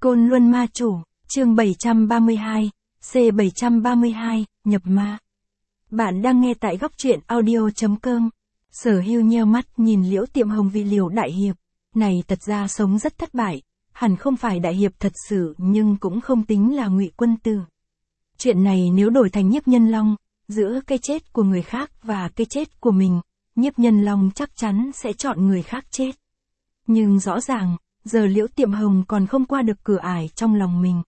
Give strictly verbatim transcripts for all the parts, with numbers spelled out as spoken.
Côn Luân Ma Chủ, chương bảy trăm ba mươi hai, C bảy trăm ba mươi hai, nhập ma. Bạn đang nghe tại góc truyện audio chấm com. Sở Hưu nheo mắt nhìn Liễu Tiệm Hồng vị Liễu đại hiệp, này thật ra sống rất thất bại, hẳn không phải đại hiệp thật sự nhưng cũng không tính là Ngụy quân tử. Chuyện này nếu đổi thành Nhiếp Nhân Long, giữa cái chết của người khác và cái chết của mình, Nhiếp Nhân Long chắc chắn sẽ chọn người khác chết. Nhưng rõ ràng, giờ Liễu Tiệm Hồng còn không qua được cửa ải trong lòng mình.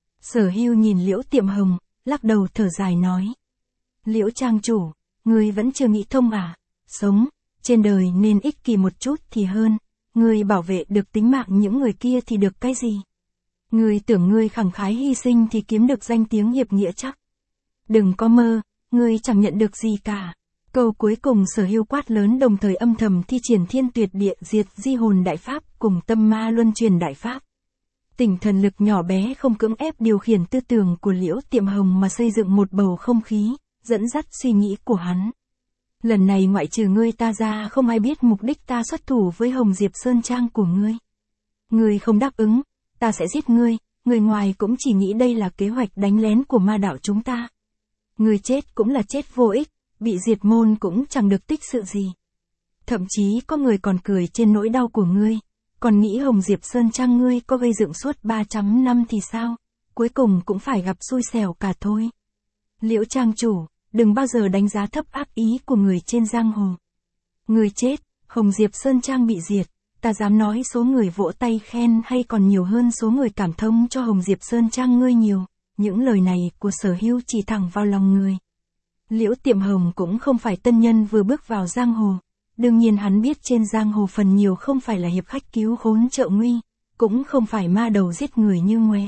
Sở Hưu nhìn Liễu Tiệm Hồng, lắc đầu thở dài nói. Liễu trang chủ, ngươi vẫn chưa nghĩ thông à? Sống, trên đời nên ích kỷ một chút thì hơn, ngươi bảo vệ được tính mạng những người kia thì được cái gì? Ngươi tưởng ngươi khẳng khái hy sinh thì kiếm được danh tiếng hiệp nghĩa chắc. Đừng có mơ, ngươi chẳng nhận được gì cả. Câu cuối cùng Sở Hưu quát lớn đồng thời âm thầm thi triển thiên tuyệt địa diệt di hồn đại pháp cùng tâm ma luân truyền đại pháp. Tỉnh thần lực nhỏ bé không cưỡng ép điều khiển tư tưởng của Liễu Tiệm Hồng mà xây dựng một bầu không khí, dẫn dắt suy nghĩ của hắn. Lần này ngoại trừ ngươi ta ra không ai biết mục đích ta xuất thủ với Hồng Diệp Sơn Trang của ngươi. Ngươi không đáp ứng, ta sẽ giết ngươi, người ngoài cũng chỉ nghĩ đây là kế hoạch đánh lén của ma đạo chúng ta. Ngươi chết cũng là chết vô ích, bị diệt môn cũng chẳng được tích sự gì. Thậm chí có người còn cười trên nỗi đau của ngươi, còn nghĩ Hồng Diệp Sơn Trang ngươi có gây dựng suốt ba trăm năm thì sao, cuối cùng cũng phải gặp xui xẻo cả thôi. Liễu trang chủ, đừng bao giờ đánh giá thấp ác ý của người trên giang hồ. Ngươi chết, Hồng Diệp Sơn Trang bị diệt, ta dám nói số người vỗ tay khen hay còn nhiều hơn số người cảm thông cho Hồng Diệp Sơn Trang ngươi nhiều. Những lời này của Sở Hưu chỉ thẳng vào lòng người. Liễu Tiệm Hồng cũng không phải tân nhân vừa bước vào giang hồ. Đương nhiên hắn biết trên giang hồ phần nhiều không phải là hiệp khách cứu khốn trợ nguy, cũng không phải ma đầu giết người như ngoé.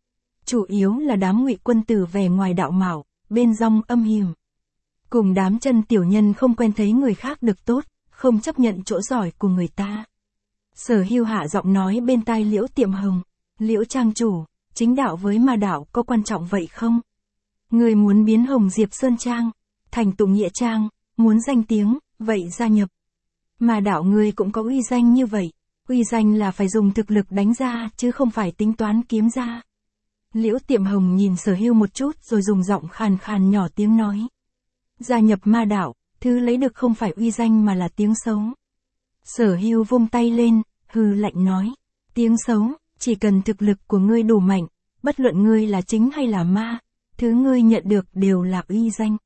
Chủ yếu là đám Ngụy quân tử vẻ ngoài đạo mạo, bên trong âm hiểm. Cùng đám chân tiểu nhân không quen thấy người khác được tốt, không chấp nhận chỗ giỏi của người ta. Sở Hưu hạ giọng nói bên tai Liễu Tiệm Hồng, Liễu trang chủ, chính đạo với ma đạo có quan trọng vậy không? Người muốn biến Hồng Diệp Sơn Trang thành tụng nghĩa trang, muốn danh tiếng, vậy gia nhập. Ma đạo ngươi cũng có uy danh như vậy, uy danh là phải dùng thực lực đánh ra chứ không phải tính toán kiếm ra. Liễu Tiệm Hồng nhìn Sở Hưu một chút rồi dùng giọng khàn khàn nhỏ tiếng nói. Gia nhập ma đạo, thứ lấy được không phải uy danh mà là tiếng xấu. Sở Hưu vung tay lên, hừ lạnh nói. Tiếng xấu, chỉ cần thực lực của ngươi đủ mạnh, bất luận ngươi là chính hay là ma, thứ ngươi nhận được đều là uy danh.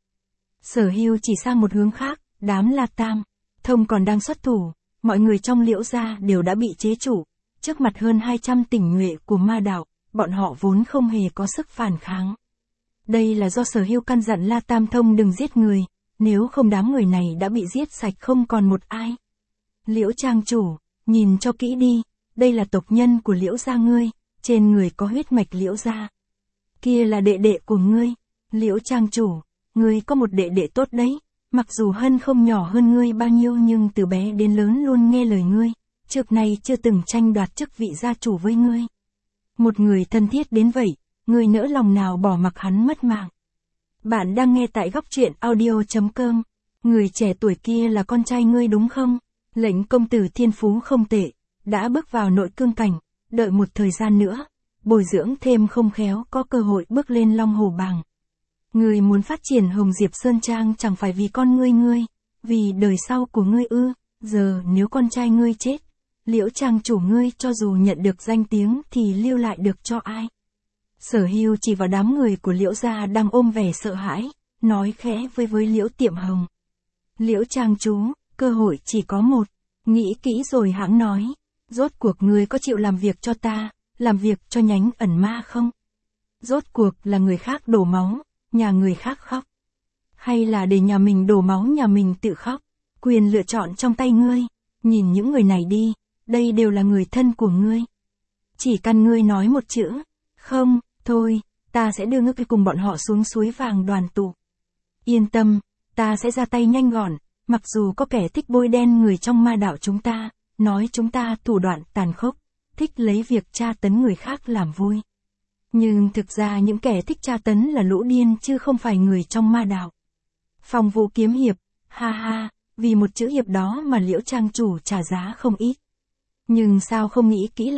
Sở Hưu chỉ sang một hướng khác, đám La Tam, Thông còn đang xuất thủ, mọi người trong Liễu gia đều đã bị chế trụ, trước mặt hơn hai trăm tỉnh nhuệ của ma đạo, bọn họ vốn không hề có sức phản kháng. Đây là do Sở Hưu căn dặn La Tam Thông đừng giết người, nếu không đám người này đã bị giết sạch không còn một ai. Liễu trang chủ, nhìn cho kỹ đi, đây là tộc nhân của Liễu gia ngươi, trên người có huyết mạch Liễu gia. Kia là đệ đệ của ngươi, Liễu trang chủ, ngươi có một đệ đệ tốt đấy, mặc dù Hân không nhỏ hơn ngươi bao nhiêu nhưng từ bé đến lớn luôn nghe lời ngươi, trước nay chưa từng tranh đoạt chức vị gia chủ với ngươi. Một người thân thiết đến vậy, ngươi nỡ lòng nào bỏ mặc hắn mất mạng. Bạn đang nghe tại góc truyện audio chấm com, người trẻ tuổi kia là con trai ngươi đúng không? Lệnh công tử thiên phú không tệ, đã bước vào nội cương cảnh, đợi một thời gian nữa, bồi dưỡng thêm không khéo có cơ hội bước lên Long Hồ Bảng. Ngươi muốn phát triển Hồng Diệp Sơn Trang chẳng phải vì con ngươi ngươi, vì đời sau của ngươi ư, giờ nếu con trai ngươi chết, Liễu trang chủ ngươi cho dù nhận được danh tiếng thì lưu lại được cho ai? Sở Hưu chỉ vào đám người của Liễu gia đang ôm vẻ sợ hãi, nói khẽ với với Liễu Tiệm Hồng. Liễu trang chủ, cơ hội chỉ có một, nghĩ kỹ rồi hãng nói, rốt cuộc ngươi có chịu làm việc cho ta, làm việc cho nhánh ẩn ma không? Rốt cuộc là người khác đổ máu, nhà người khác khóc. Hay là để nhà mình đổ máu nhà mình tự khóc, quyền lựa chọn trong tay ngươi, nhìn những người này đi, đây đều là người thân của ngươi. Chỉ cần ngươi nói một chữ, không, thôi, ta sẽ đưa ngươi cùng bọn họ xuống suối vàng đoàn tụ. Yên tâm, ta sẽ ra tay nhanh gọn, mặc dù có kẻ thích bôi đen người trong ma đạo chúng ta, nói chúng ta thủ đoạn tàn khốc, thích lấy việc tra tấn người khác làm vui. Nhưng thực ra những kẻ thích tra tấn là lũ điên chứ không phải người trong ma đạo. Phong Vũ kiếm hiệp, ha ha, vì một chữ hiệp đó mà Liễu trang chủ trả giá không ít. Nhưng sao không nghĩ kỹ lại,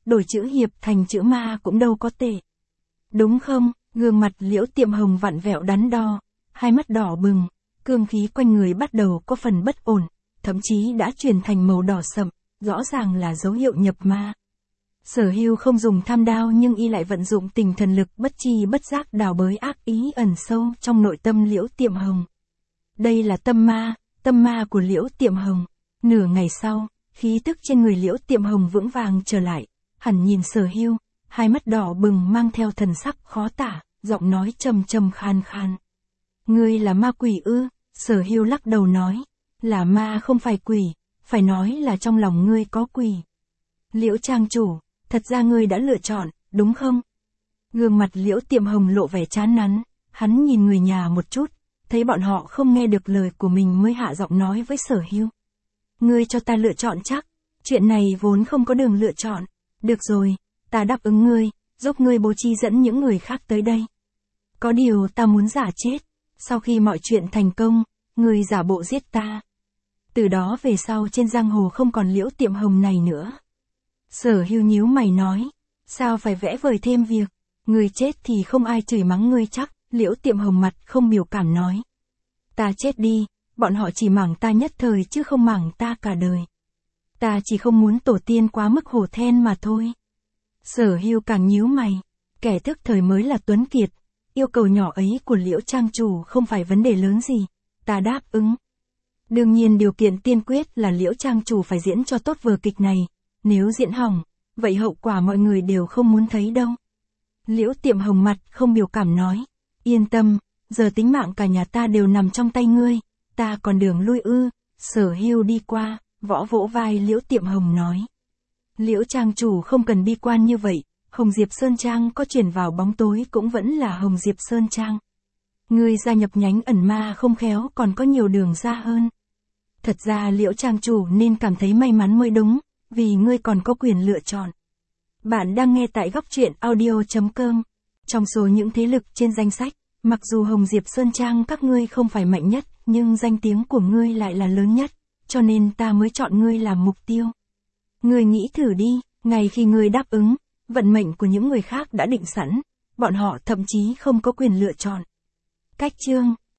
đổi chữ hiệp thành chữ ma cũng đâu có tệ. Đúng không? Gương mặt Liễu Tiệm Hồng vặn vẹo đắn đo, hai mắt đỏ bừng, cương khí quanh người bắt đầu có phần bất ổn, thậm chí đã chuyển thành màu đỏ sậm, rõ ràng là dấu hiệu nhập ma. Sở Hưu không dùng tham đao nhưng y lại vận dụng tinh thần lực bất chi bất giác đào bới ác ý ẩn sâu trong nội tâm Liễu Tiệm Hồng. Đây là tâm ma, tâm ma của Liễu Tiệm Hồng. Nửa ngày sau, khí tức trên người Liễu Tiệm Hồng vững vàng trở lại, hẳn nhìn Sở Hưu, hai mắt đỏ bừng mang theo thần sắc khó tả, giọng nói trầm trầm khan khan. Ngươi là ma quỷ ư? Sở Hưu lắc đầu nói, là ma không phải quỷ, phải nói là trong lòng ngươi có quỷ. Liễu trang chủ, thật ra ngươi đã lựa chọn, đúng không? Gương mặt Liễu Tiệm Hồng lộ vẻ chán nắn, hắn nhìn người nhà một chút, thấy bọn họ không nghe được lời của mình mới hạ giọng nói với Sở Hưu. Ngươi cho ta lựa chọn chắc, chuyện này vốn không có đường lựa chọn. Được rồi, ta đáp ứng ngươi, giúp ngươi bố trí dẫn những người khác tới đây. Có điều ta muốn giả chết, sau khi mọi chuyện thành công, ngươi giả bộ giết ta. Từ đó về sau trên giang hồ không còn Liễu Tiệm Hồng này nữa. Sở Hưu nhíu mày nói, sao phải vẽ vời thêm việc, ngươi chết thì không ai chửi mắng ngươi chắc. Liễu Tiệm Hồng mặt không biểu cảm nói, ta chết đi, bọn họ chỉ mảng ta nhất thời chứ không mảng ta cả đời. Ta chỉ không muốn tổ tiên quá mức hổ then mà thôi. Sở Hưu càng nhíu mày, kẻ thức thời mới là tuấn kiệt, yêu cầu nhỏ ấy của Liễu trang chủ không phải vấn đề lớn gì, ta đáp ứng. Đương nhiên điều kiện tiên quyết là Liễu trang chủ phải diễn cho tốt vở kịch này, nếu diễn hỏng, vậy hậu quả mọi người đều không muốn thấy đâu. Liễu Tiệm Hồng mặt không biểu cảm nói, yên tâm, giờ tính mạng cả nhà ta đều nằm trong tay ngươi, ta còn đường lui ư? Sở Hưu đi qua, võ vỗ vai Liễu Tiệm Hồng nói. Liễu trang chủ không cần bi quan như vậy, Hồng Diệp Sơn Trang có chuyển vào bóng tối cũng vẫn là Hồng Diệp Sơn Trang. Ngươi gia nhập nhánh ẩn ma không khéo còn có nhiều đường ra hơn. Thật ra Liễu trang chủ nên cảm thấy may mắn mới đúng, vì ngươi còn có quyền lựa chọn. Bạn đang nghe tại góc truyện audio chấm com. Trong số những thế lực trên danh sách, mặc dù Hồng Diệp Sơn Trang các ngươi không phải mạnh nhất, nhưng danh tiếng của ngươi lại là lớn nhất, cho nên ta mới chọn ngươi làm mục tiêu. Ngươi nghĩ thử đi, ngày khi ngươi đáp ứng, vận mệnh của những người khác đã định sẵn, bọn họ thậm chí không có quyền lựa chọn. Cách chương